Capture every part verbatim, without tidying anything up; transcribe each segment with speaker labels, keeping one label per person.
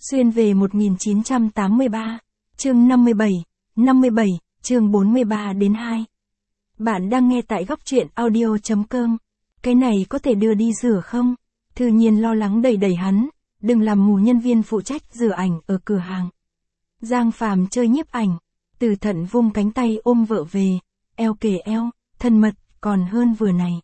Speaker 1: Xuyên về một nghìn chín trăm tám mươi ba, chương năm mươi bảy, năm mươi bảy, chương bốn mươi ba đến hai. Bạn đang nghe tại góc truyện audio chấm com. Cái này có thể đưa đi rửa không? Thư Nhiên lo lắng đẩy đẩy hắn, đừng làm mù nhân viên phụ trách rửa ảnh ở cửa hàng. Giang Phàm chơi nhiếp ảnh, Từ Thận vung cánh tay ôm vợ về, eo kề eo, thân mật, còn hơn vừa này.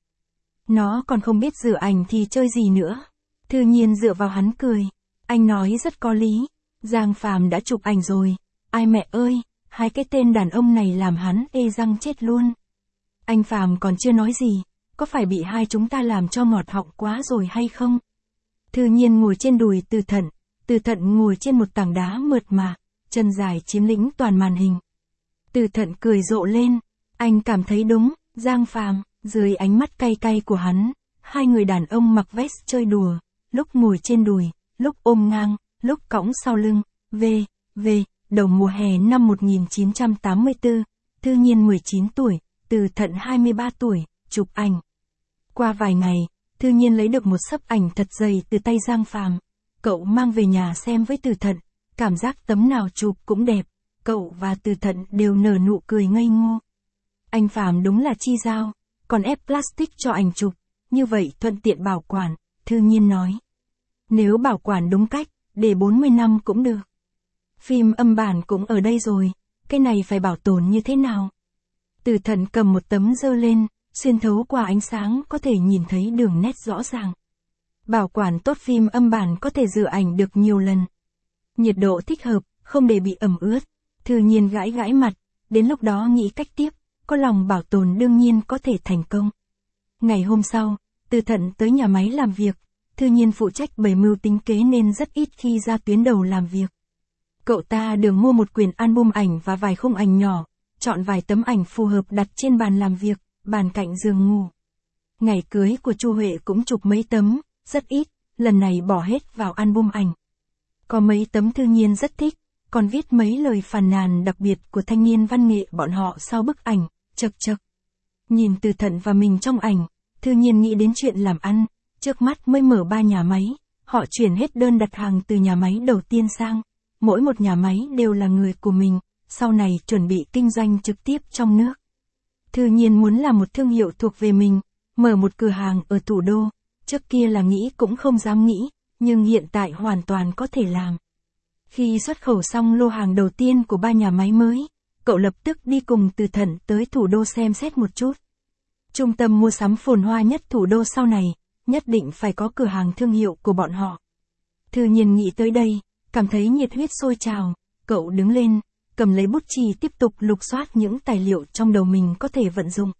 Speaker 1: Nó còn không biết rửa ảnh thì chơi gì nữa. Thư Nhiên dựa vào hắn cười. Anh nói rất có lý, Giang Phàm đã chụp ảnh rồi, ai mẹ ơi, hai cái tên đàn ông này làm hắn ê răng chết luôn. Anh Phàm còn chưa nói gì, có phải bị hai chúng ta làm cho ngọt họng quá rồi hay không? Thư Nhiên ngồi trên đùi Từ Thận, Từ Thận ngồi trên một tảng đá mượt mà, chân dài chiếm lĩnh toàn màn hình. Từ Thận cười rộ lên, anh cảm thấy đúng, Giang Phàm, dưới ánh mắt cay cay của hắn, hai người đàn ông mặc vest chơi đùa, lúc ngồi trên đùi, lúc ôm ngang, lúc cõng sau lưng, về, về, đầu mùa hè năm một nghìn chín trăm tám mươi tư, Thư Nhiên mười chín tuổi, Từ Thận hai mươi ba tuổi, chụp ảnh. Qua vài ngày, Thư Nhiên lấy được một xấp ảnh thật dày từ tay Giang Phàm. Cậu mang về nhà xem với Từ Thận, cảm giác tấm nào chụp cũng đẹp, cậu và Từ Thận đều nở nụ cười ngây ngô. Anh Phàm đúng là chi giao, còn ép plastic cho ảnh chụp, như vậy thuận tiện bảo quản, Thư Nhiên nói. Nếu bảo quản đúng cách, để bốn mươi năm cũng được. Phim âm bản cũng ở đây rồi, cái này phải bảo tồn như thế nào? Từ Thận cầm một tấm dơ lên, xuyên thấu qua ánh sáng có thể nhìn thấy đường nét rõ ràng. Bảo quản tốt phim âm bản có thể rửa ảnh được nhiều lần. Nhiệt độ thích hợp, không để bị ẩm ướt. Thư Nhiên gãi gãi mặt, đến lúc đó nghĩ cách tiếp, có lòng bảo tồn đương nhiên có thể thành công. Ngày hôm sau, Từ Thận tới nhà máy làm việc. Thư Nhiên phụ trách bày mưu tính kế nên rất ít khi ra tuyến đầu làm việc. Cậu ta được mua một quyển album ảnh và vài khung ảnh nhỏ, chọn vài tấm ảnh phù hợp đặt trên bàn làm việc, bàn cạnh giường ngủ. Ngày cưới của Chu Huệ cũng chụp mấy tấm, rất ít, lần này bỏ hết vào album ảnh. Có mấy tấm Thư Nhiên rất thích, còn viết mấy lời phàn nàn đặc biệt của thanh niên văn nghệ bọn họ sau bức ảnh, chật chật. Nhìn Từ Thận và mình trong ảnh, Thư Nhiên nghĩ đến chuyện làm ăn. Trước mắt mới mở ba nhà máy, họ chuyển hết đơn đặt hàng từ nhà máy đầu tiên sang. Mỗi một nhà máy đều là người của mình, sau này chuẩn bị kinh doanh trực tiếp trong nước. Thư Nhiên muốn làm một thương hiệu thuộc về mình, mở một cửa hàng ở thủ đô. Trước kia là nghĩ cũng không dám nghĩ, nhưng hiện tại hoàn toàn có thể làm. Khi xuất khẩu xong lô hàng đầu tiên của ba nhà máy mới, cậu lập tức đi cùng Từ Thận tới thủ đô xem xét một chút. Trung tâm mua sắm phồn hoa nhất thủ đô sau này, nhất định phải có cửa hàng thương hiệu của bọn họ. Thư Nhiên nghĩ tới đây, cảm thấy nhiệt huyết sôi trào, cậu đứng lên, cầm lấy bút chì tiếp tục lục soát những tài liệu trong đầu mình có thể vận dụng.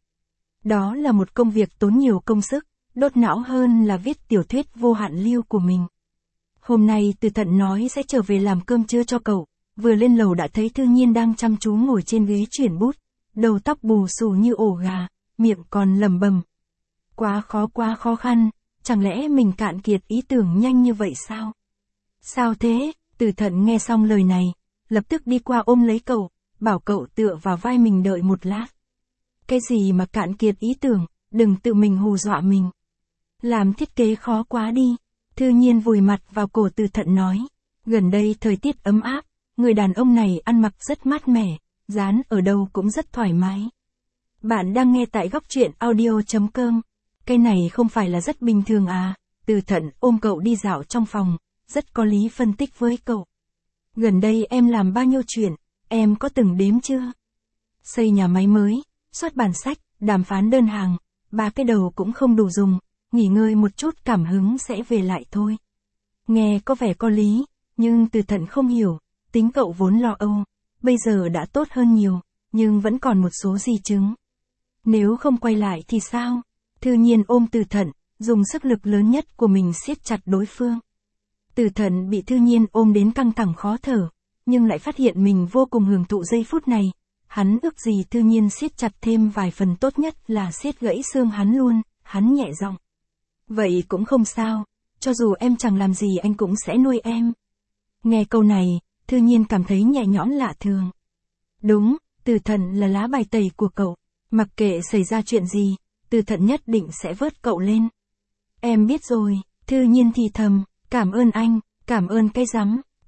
Speaker 1: Đó là một công việc tốn nhiều công sức, đốt não hơn là viết tiểu thuyết vô hạn lưu của mình. Hôm nay Từ Thận nói sẽ trở về làm cơm trưa cho cậu, vừa lên lầu đã thấy Thư Nhiên đang chăm chú ngồi trên ghế chuyển bút, đầu tóc bù xù như ổ gà, miệng còn lẩm bẩm. Quá khó quá khó khăn. Chẳng lẽ mình cạn kiệt ý tưởng nhanh như vậy sao? Sao thế? Từ Thận nghe xong lời này, lập tức đi qua ôm lấy cậu, bảo cậu tựa vào vai mình đợi một lát. Cái gì mà cạn kiệt ý tưởng, đừng tự mình hù dọa mình. Làm thiết kế khó quá đi. Thư Nhiên vùi mặt vào cổ Từ Thận nói. Gần đây thời tiết ấm áp, người đàn ông này ăn mặc rất mát mẻ, dán ở đâu cũng rất thoải mái. Bạn đang nghe tại góc truyện audio chấm com. Cái này không phải là rất bình thường à? Từ Thận ôm cậu đi dạo trong phòng, rất có lý phân tích với cậu. Gần đây em làm bao nhiêu chuyện, em có từng đếm chưa? Xây nhà máy mới, xuất bản sách, đàm phán đơn hàng, ba cái đầu cũng không đủ dùng, nghỉ ngơi một chút cảm hứng sẽ về lại thôi. Nghe có vẻ có lý, nhưng Từ Thận không hiểu, tính cậu vốn lo âu, bây giờ đã tốt hơn nhiều, nhưng vẫn còn một số di chứng. Nếu không quay lại thì sao? Thư Nhiên ôm Từ Thận, dùng sức lực lớn nhất của mình siết chặt đối phương. Từ Thận bị Thư Nhiên ôm đến căng thẳng khó thở, nhưng lại phát hiện mình vô cùng hưởng thụ giây phút này. Hắn ước gì Thư Nhiên siết chặt thêm vài phần, tốt nhất là siết gãy xương hắn luôn, hắn nhẹ giọng. Vậy cũng không sao, cho dù em chẳng làm gì anh cũng sẽ nuôi em. Nghe câu này, Thư Nhiên cảm thấy nhẹ nhõm lạ thường. Đúng, Từ Thận là lá bài tẩy của cậu, mặc kệ xảy ra chuyện gì, Từ Thận nhất định sẽ vớt cậu lên. Em biết rồi, Thư Nhiên thì thầm, cảm ơn anh, cảm ơn cái rắm.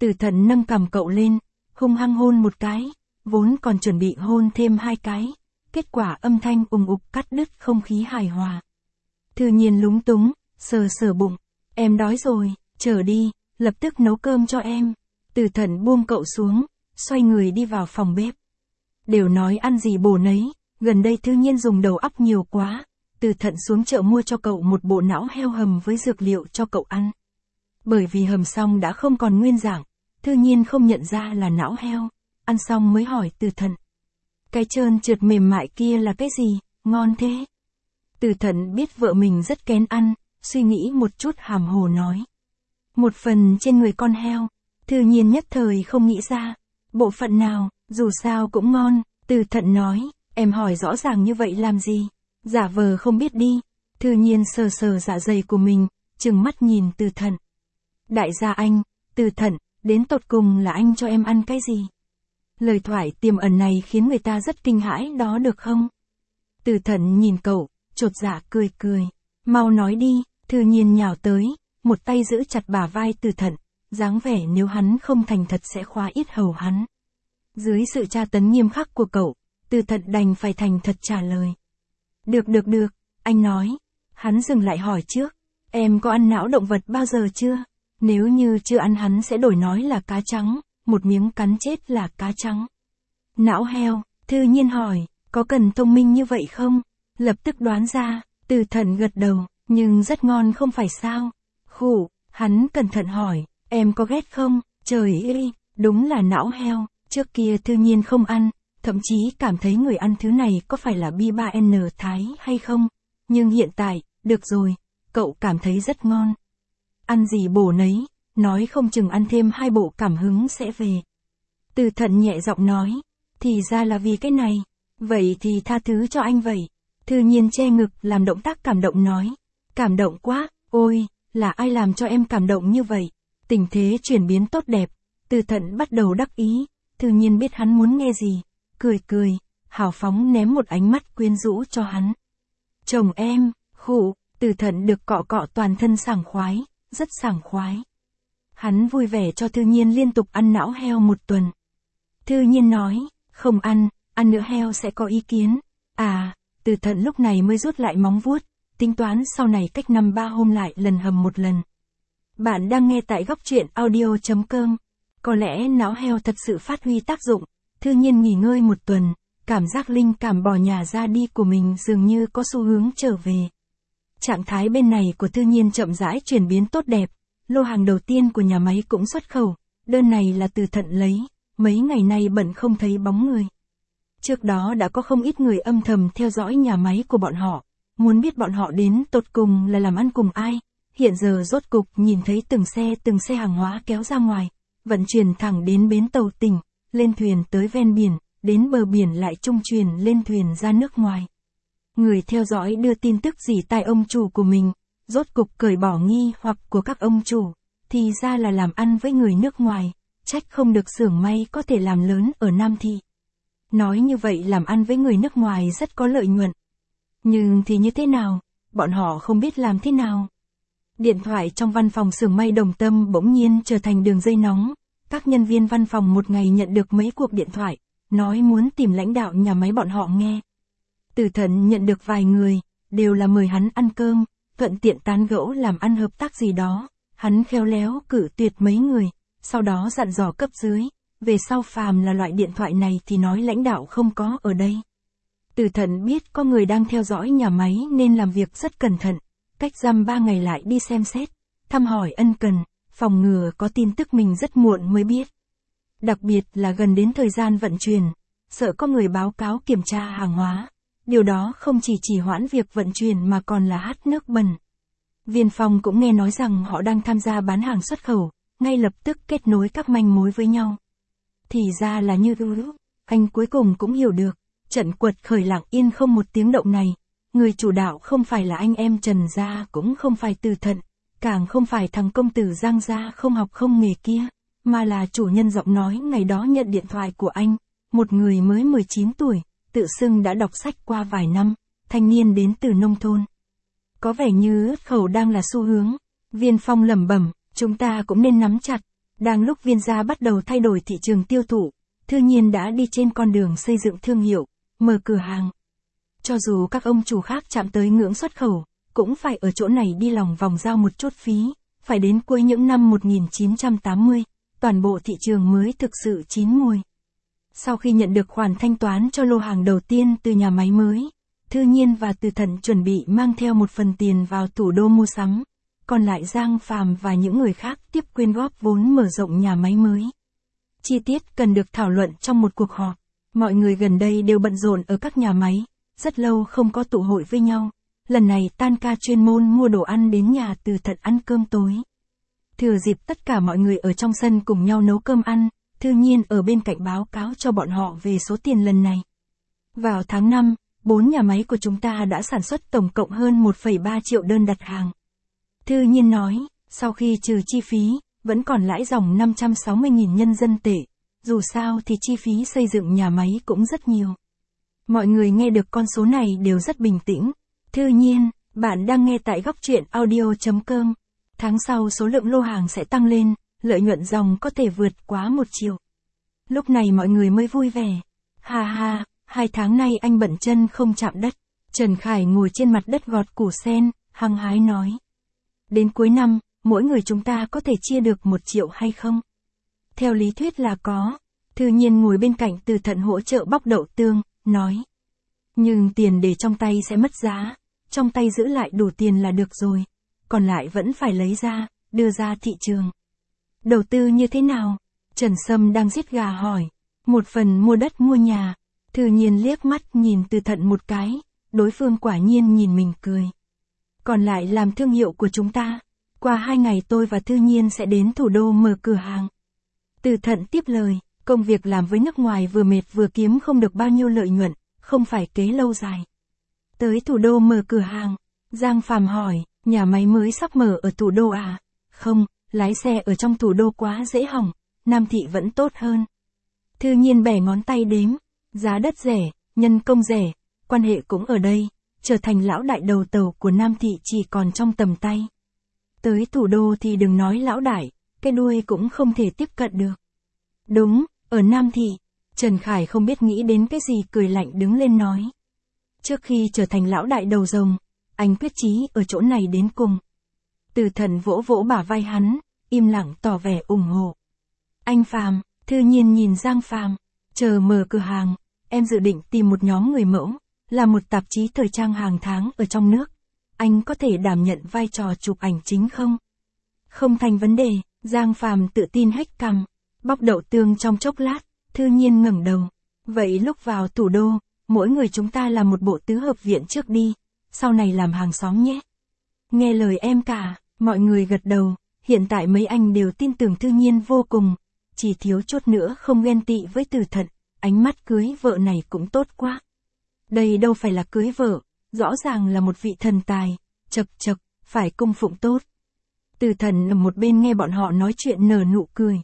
Speaker 1: Từ Thận nâng cằm cậu lên, hung hăng hôn một cái, vốn còn chuẩn bị hôn thêm hai cái, kết quả âm thanh ùng ục cắt đứt không khí hài hòa. Thư Nhiên lúng túng, sờ sờ bụng, em đói rồi, chờ đi, lập tức nấu cơm cho em. Từ Thận buông cậu xuống, xoay người đi vào phòng bếp. Đều nói ăn gì bổ nấy, gần đây Thư Nhiên dùng đầu óc nhiều quá, Từ Thận xuống chợ mua cho cậu một bộ não heo hầm với dược liệu cho cậu ăn. Bởi vì hầm xong đã không còn nguyên dạng, Thư Nhiên không nhận ra là não heo, ăn xong mới hỏi Từ Thận. Cái trơn trượt mềm mại kia là cái gì, ngon thế? Từ Thận biết vợ mình rất kén ăn, suy nghĩ một chút hàm hồ nói. Một phần trên người con heo, Thư Nhiên nhất thời không nghĩ ra, bộ phận nào, dù sao cũng ngon, Từ Thận nói, em hỏi rõ ràng như vậy làm gì, giả vờ không biết đi. Thư Nhiên sờ sờ dạ dày của mình, trừng mắt nhìn Từ Thận. Đại gia anh, Từ Thận, đến tột cùng là anh cho em ăn cái gì? Lời thoại tiềm ẩn này khiến người ta rất kinh hãi đó được không? Từ Thận nhìn cậu, chột dạ cười cười, mau nói đi. Thư Nhiên nhào tới, một tay giữ chặt bả vai Từ Thận, dáng vẻ nếu hắn không thành thật sẽ khóa yết hầu hắn. Dưới sự tra tấn nghiêm khắc của cậu, Từ Thận đành phải thành thật trả lời. Được được được, anh nói. Hắn dừng lại hỏi trước, em có ăn não động vật bao giờ chưa? Nếu như chưa ăn hắn sẽ đổi nói là cá trắng, một miếng cắn chết là cá trắng. Não heo, Thư Nhiên hỏi, có cần thông minh như vậy không? Lập tức đoán ra, Từ Thận gật đầu, nhưng rất ngon không phải sao? Khủ, hắn cẩn thận hỏi, em có ghét không? Trời ơi, đúng là não heo, trước kia Thư Nhiên không ăn, thậm chí cảm thấy người ăn thứ này có phải là B ba N Thái hay không? Nhưng hiện tại, được rồi, cậu cảm thấy rất ngon. Ăn gì bổ nấy, nói không chừng ăn thêm hai bộ cảm hứng sẽ về. Từ Thận nhẹ giọng nói, thì ra là vì cái này, vậy thì tha thứ cho anh vậy. Thư Nhiên che ngực làm động tác cảm động nói, cảm động quá, ôi, là ai làm cho em cảm động như vậy? Tình thế chuyển biến tốt đẹp, Từ Thận bắt đầu đắc ý, Thư Nhiên biết hắn muốn nghe gì, cười cười, hào phóng ném một ánh mắt quyến rũ cho hắn. Chồng em, khụ, Từ Thận được cọ cọ toàn thân sảng khoái, rất sảng khoái. Hắn vui vẻ cho Thư Nhiên liên tục ăn não heo một tuần. Thư Nhiên nói, không ăn, ăn nữa heo sẽ có ý kiến. À, Từ Thận lúc này mới rút lại móng vuốt, tính toán sau này cách năm ba hôm lại lần hầm một lần. Bạn đang nghe tại góc truyện audio chấm com. Có lẽ não heo thật sự phát huy tác dụng, Thư Nhiên nghỉ ngơi một tuần, cảm giác linh cảm bỏ nhà ra đi của mình dường như có xu hướng trở về. Trạng thái bên này của Thư Nhiên chậm rãi chuyển biến tốt đẹp, lô hàng đầu tiên của nhà máy cũng xuất khẩu, đơn này là Từ Thận lấy, mấy ngày nay bận không thấy bóng người. Trước đó đã có không ít người âm thầm theo dõi nhà máy của bọn họ, muốn biết bọn họ đến tột cùng là làm ăn cùng ai, hiện giờ rốt cục nhìn thấy từng xe từng xe hàng hóa kéo ra ngoài, vận chuyển thẳng đến bến tàu tỉnh, lên thuyền tới ven biển, đến bờ biển lại trung truyền lên thuyền ra nước ngoài. Người theo dõi đưa tin tức gì tai ông chủ của mình, rốt cục cởi bỏ nghi hoặc của các ông chủ, thì ra là làm ăn với người nước ngoài, trách không được xưởng may có thể làm lớn ở Nam Thị. Nói như vậy làm ăn với người nước ngoài rất có lợi nhuận. Nhưng thì như thế nào, bọn họ không biết làm thế nào. Điện thoại trong văn phòng xưởng may Đồng Tâm bỗng nhiên trở thành đường dây nóng, các nhân viên văn phòng một ngày nhận được mấy cuộc điện thoại, nói muốn tìm lãnh đạo nhà máy bọn họ nghe. Từ Thận nhận được vài người, đều là mời hắn ăn cơm, thuận tiện tán gẫu làm ăn hợp tác gì đó, hắn khéo léo cử tuyệt mấy người, sau đó dặn dò cấp dưới, về sau phàm là loại điện thoại này thì nói lãnh đạo không có ở đây. Từ Thận biết có người đang theo dõi nhà máy nên làm việc rất cẩn thận, cách dăm ba ngày lại đi xem xét, thăm hỏi ân cần, phòng ngừa có tin tức mình rất muộn mới biết. Đặc biệt là gần đến thời gian vận chuyển, sợ có người báo cáo kiểm tra hàng hóa. Điều đó không chỉ trì hoãn việc vận chuyển mà còn là hắt nước bẩn. Viên Phong cũng nghe nói rằng họ đang tham gia bán hàng xuất khẩu, ngay lập tức kết nối các manh mối với nhau. Thì ra là như thế, anh cuối cùng cũng hiểu được, trận quật khởi lặng yên không một tiếng động này, người chủ đạo không phải là anh em Trần gia, cũng không phải Từ Thận, càng không phải thằng công tử Giang gia không học không nghề kia, mà là chủ nhân giọng nói ngày đó nhận điện thoại của anh, một người mới mười chín tuổi. Tự xưng đã đọc sách qua vài năm, thanh niên đến từ nông thôn. Có vẻ như xuất khẩu đang là xu hướng. Viên Phong lẩm bẩm, chúng ta cũng nên nắm chặt. Đang lúc Viên gia bắt đầu thay đổi thị trường tiêu thụ, Thư Nhiên đã đi trên con đường xây dựng thương hiệu, mở cửa hàng. Cho dù các ông chủ khác chạm tới ngưỡng xuất khẩu, cũng phải ở chỗ này đi lòng vòng giao một chút phí, phải đến cuối những năm một nghìn chín trăm tám mươi, toàn bộ thị trường mới thực sự chín mùi. Sau khi nhận được khoản thanh toán cho lô hàng đầu tiên từ nhà máy mới, Thư Nhiên và Từ Thận chuẩn bị mang theo một phần tiền vào thủ đô mua sắm, còn lại Giang Phàm và những người khác tiếp quyên góp vốn mở rộng nhà máy mới. Chi tiết cần được thảo luận trong một cuộc họp. Mọi người gần đây đều bận rộn ở các nhà máy, rất lâu không có tụ hội với nhau. Lần này tan ca chuyên môn mua đồ ăn đến nhà Từ Thận ăn cơm tối. Thừa dịp tất cả mọi người ở trong sân cùng nhau nấu cơm ăn, Thư Nhiên ở bên cạnh báo cáo cho bọn họ về số tiền lần này. Vào tháng năm, bốn nhà máy của chúng ta đã sản xuất tổng cộng hơn một phẩy ba triệu đơn đặt hàng. Thư Nhiên nói, sau khi trừ chi phí, vẫn còn lãi dòng năm trăm sáu mươi nghìn nhân dân tệ. Dù sao thì chi phí xây dựng nhà máy cũng rất nhiều. Mọi người nghe được con số này đều rất bình tĩnh. Thư Nhiên, bạn đang nghe tại góc truyện audio chấm com. Tháng sau số lượng lô hàng sẽ tăng lên, lợi nhuận dòng có thể vượt quá một triệu. Lúc này mọi người mới vui vẻ. Ha ha, hai tháng nay anh bận chân không chạm đất. Trần Khải ngồi trên mặt đất gọt củ sen, hăng hái nói. Đến cuối năm, mỗi người chúng ta có thể chia được một triệu hay không? Theo lý thuyết là có. Thư Nhiên ngồi bên cạnh Từ Thận hỗ trợ bóc đậu tương, nói. Nhưng tiền để trong tay sẽ mất giá, trong tay giữ lại đủ tiền là được rồi, còn lại vẫn phải lấy ra, đưa ra thị trường. Đầu tư như thế nào? Trần Sâm đang giết gà hỏi. Một phần mua đất mua nhà. Thư Nhiên liếc mắt nhìn Từ Thận một cái, đối phương quả nhiên nhìn mình cười. Còn lại làm thương hiệu của chúng ta. Qua hai ngày tôi và Thư Nhiên sẽ đến thủ đô mở cửa hàng. Từ Thận tiếp lời, công việc làm với nước ngoài vừa mệt vừa kiếm không được bao nhiêu lợi nhuận, không phải kế lâu dài. Tới thủ đô mở cửa hàng, Giang Phàm hỏi, nhà máy mới sắp mở ở thủ đô à? Không, lái xe ở trong thủ đô quá dễ hỏng, Nam thị vẫn tốt hơn. Thư Nhiên bẻ ngón tay đếm, giá đất rẻ, nhân công rẻ, quan hệ cũng ở đây, trở thành lão đại đầu tàu của Nam thị chỉ còn trong tầm tay. Tới thủ đô thì đừng nói lão đại, cái đuôi cũng không thể tiếp cận được. Đúng, ở Nam thị, Trần Khải không biết nghĩ đến cái gì cười lạnh đứng lên nói. Trước khi trở thành lão đại đầu rồng, anh quyết chí ở chỗ này đến cùng. Từ Thận vỗ vỗ bả vai hắn, im lặng tỏ vẻ ủng hộ. Anh Phàm, Thư Nhiên nhìn Giang Phàm, chờ mở cửa hàng, em dự định tìm một nhóm người mẫu, là một tạp chí thời trang hàng tháng ở trong nước. Anh có thể đảm nhận vai trò chụp ảnh chính không? Không thành vấn đề, Giang Phàm tự tin hếch cằm, bóc đậu tương trong chốc lát, Thư Nhiên ngẩng đầu. Vậy lúc vào thủ đô, mỗi người chúng ta làm một bộ tứ hợp viện trước đi, sau này làm hàng xóm nhé. Nghe lời em cả, mọi người gật đầu, hiện tại mấy anh đều tin tưởng Thư Nhiên vô cùng, chỉ thiếu chút nữa không ghen tị với Từ Thận, ánh mắt cưới vợ này cũng tốt quá. Đây đâu phải là cưới vợ, rõ ràng là một vị thần tài, chật chật, phải cung phụng tốt. Từ Thận ở một bên nghe bọn họ nói chuyện nở nụ cười.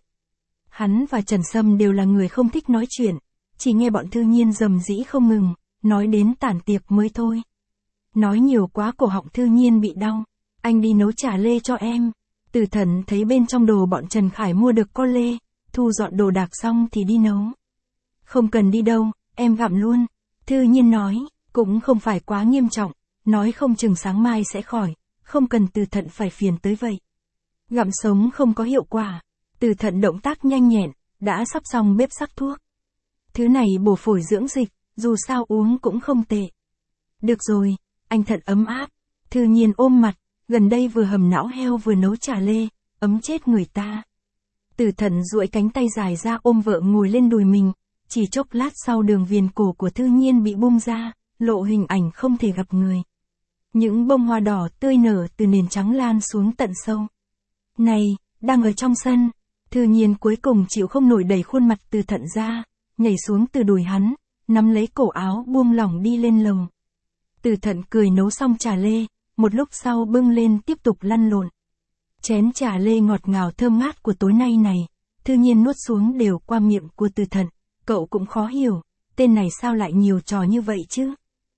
Speaker 1: Hắn và Trần Sâm đều là người không thích nói chuyện, chỉ nghe bọn Thư Nhiên rầm rĩ không ngừng, nói đến tản tiệc mới thôi. Nói nhiều quá cổ họng Thư Nhiên bị đau, anh đi nấu trà lê cho em. Từ Thận thấy bên trong đồ bọn Trần Khải mua được có lê, thu dọn đồ đạc xong thì đi nấu. Không cần đi đâu, em gặm luôn. Thư Nhiên nói, cũng không phải quá nghiêm trọng, nói không chừng sáng mai sẽ khỏi, không cần Từ Thận phải phiền tới vậy. Gặm sống không có hiệu quả. Từ Thận động tác nhanh nhẹn, đã sắp xong bếp sắc thuốc. Thứ này bổ phổi dưỡng dịch, dù sao uống cũng không tệ. Được rồi, anh Thận ấm áp. Thư Nhiên ôm mặt, gần đây vừa hầm não heo vừa nấu trà lê, ấm chết người ta. Từ Thận duỗi cánh tay dài ra ôm vợ ngồi lên đùi mình, chỉ chốc lát sau đường viền cổ của Thư Nhiên bị bung ra, lộ hình ảnh không thể gặp người. Những bông hoa đỏ tươi nở từ nền trắng lan xuống tận sâu. Này, đang ở trong sân, Thư Nhiên cuối cùng chịu không nổi đẩy khuôn mặt Từ Thận ra, nhảy xuống từ đùi hắn, nắm lấy cổ áo buông lỏng đi lên lầu. Từ Thận cười nấu xong trà lê, một lúc sau bưng lên tiếp tục lăn lộn. Chén trà lê ngọt ngào thơm ngát của tối nay này, Thư Nhiên nuốt xuống đều qua miệng của Từ Thận, cậu cũng khó hiểu, tên này sao lại nhiều trò như vậy chứ?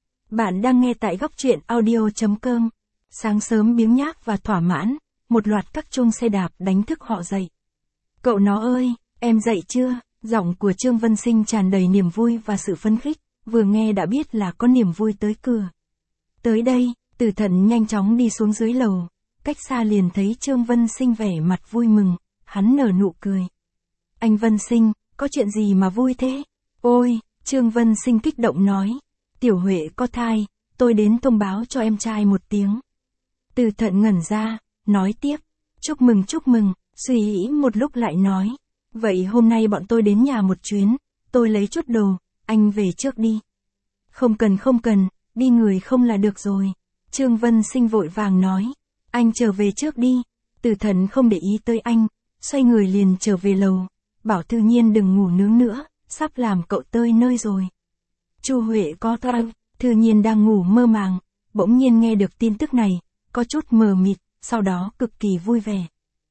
Speaker 1: Bạn đang nghe tại góc truyện audio chấm com. Sáng sớm biếng nhác và thỏa mãn, một loạt các chuông xe đạp đánh thức họ dậy. Cậu nó ơi, em dậy chưa? Giọng của Trương Vân Sinh tràn đầy niềm vui và sự phấn khích, vừa nghe đã biết là có niềm vui tới cửa. Tới đây, Từ Thận nhanh chóng đi xuống dưới lầu, cách xa liền thấy Trương Vân Sinh vẻ mặt vui mừng, hắn nở nụ cười. Anh Vân Sinh, có chuyện gì mà vui thế? Ôi, Trương Vân Sinh kích động nói, Tiểu Huệ có thai, tôi đến thông báo cho em trai một tiếng. Từ Thận ngẩn ra, nói tiếp, chúc mừng chúc mừng, suy nghĩ một lúc lại nói, vậy hôm nay bọn tôi đến nhà một chuyến, tôi lấy chút đồ, anh về trước đi. Không cần không cần, đi người không là được rồi. Trương Vân Sinh vội vàng nói, anh trở về trước đi. Từ Thận không để ý tới anh, xoay người liền trở về lầu, bảo Thư Nhiên đừng ngủ nướng nữa, sắp làm cậu tơi nơi rồi. Chu Huệ có thai, Thư Nhiên đang ngủ mơ màng, bỗng nhiên nghe được tin tức này, có chút mờ mịt, sau đó cực kỳ vui vẻ.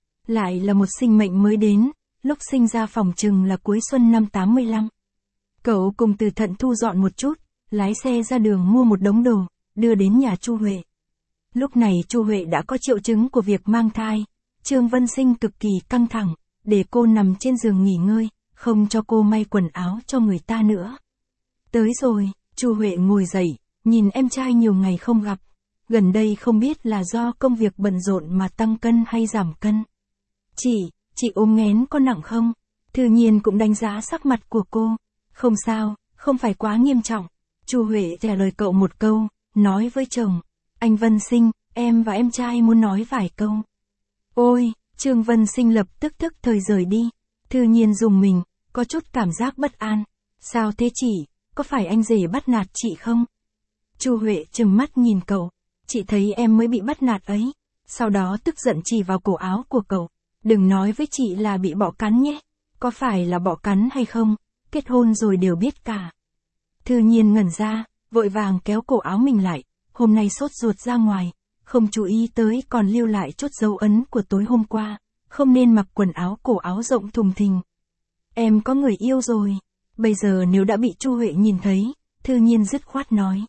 Speaker 1: Lại là một sinh mệnh mới đến, lúc sinh ra phòng chừng là cuối xuân năm tám mươi lăm. Cậu cùng Từ Thận thu dọn một chút, lái xe ra đường mua một đống đồ, đưa đến nhà Chu Huệ. Lúc này Chu Huệ đã có triệu chứng của việc mang thai, Trương Vân Sinh cực kỳ căng thẳng, để cô nằm trên giường nghỉ ngơi, không cho cô may quần áo cho người ta nữa. Tới rồi, Chu Huệ ngồi dậy, nhìn em trai nhiều ngày không gặp, gần đây không biết là do công việc bận rộn mà tăng cân hay giảm cân. Chị, chị ốm nghén có nặng không? Thư Nhiên cũng đánh giá sắc mặt của cô. Không sao, không phải quá nghiêm trọng. Chu Huệ trả lời cậu một câu, nói với chồng, anh Vân Sinh, em và em trai muốn nói vài câu. Ôi, Trương Vân Sinh lập tức thức thời rời đi. Thư Nhiên dùng mình, có chút cảm giác bất an. Sao thế chị, có phải anh rể bắt nạt chị không? Chu Huệ trừng mắt nhìn cậu, chị thấy em mới bị bắt nạt ấy. Sau đó tức giận chỉ vào cổ áo của cậu. Đừng nói với chị là bị bọ cắn nhé. Có phải là bọ cắn hay không? Kết hôn rồi đều biết cả. Thư Nhiên ngẩn ra, vội vàng kéo cổ áo mình lại. Hôm nay sốt ruột ra ngoài, không chú ý tới còn lưu lại chút dấu ấn của tối hôm qua. Không nên mặc quần áo cổ áo rộng thùng thình. Em có người yêu rồi. Bây giờ nếu đã bị Chu Huệ nhìn thấy, Thư Nhiên dứt khoát nói.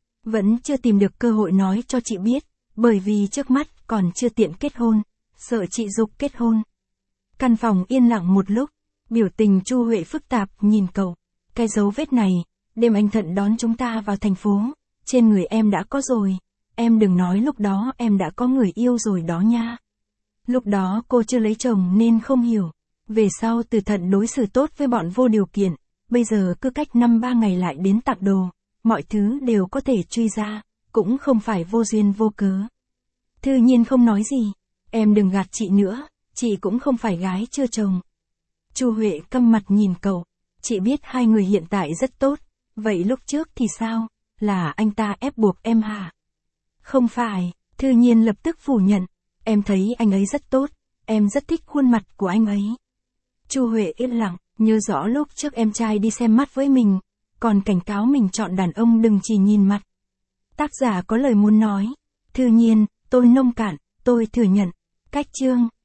Speaker 1: Vẫn chưa tìm được cơ hội nói cho chị biết, bởi vì trước mắt còn chưa tiện kết hôn, sợ chị giục kết hôn. Căn phòng yên lặng một lúc, biểu tình Chu Huệ phức tạp nhìn cậu. Cái dấu vết này, đêm anh Thận đón chúng ta vào thành phố, trên người em đã có rồi, em đừng nói lúc đó em đã có người yêu rồi đó nha. Lúc đó cô chưa lấy chồng nên không hiểu, về sau Từ Thận đối xử tốt với bọn vô điều kiện, bây giờ cứ cách năm ba ngày lại đến tặng đồ, mọi thứ đều có thể truy ra, cũng không phải vô duyên vô cớ. Thư Nhiên không nói gì, em đừng gạt chị nữa, chị cũng không phải gái chưa chồng. Chu Huệ căm mặt nhìn cậu, chị biết hai người hiện tại rất tốt, vậy lúc trước thì sao, là anh ta ép buộc em hả? Không phải, Thư Nhiên lập tức phủ nhận, em thấy anh ấy rất tốt, em rất thích khuôn mặt của anh ấy. Chu Huệ yên lặng, nhớ rõ lúc trước em trai đi xem mắt với mình, còn cảnh cáo mình chọn đàn ông đừng chỉ nhìn mặt. Tác giả có lời muốn nói, Thư Nhiên, tôi nông cạn, tôi thừa nhận, cách chương.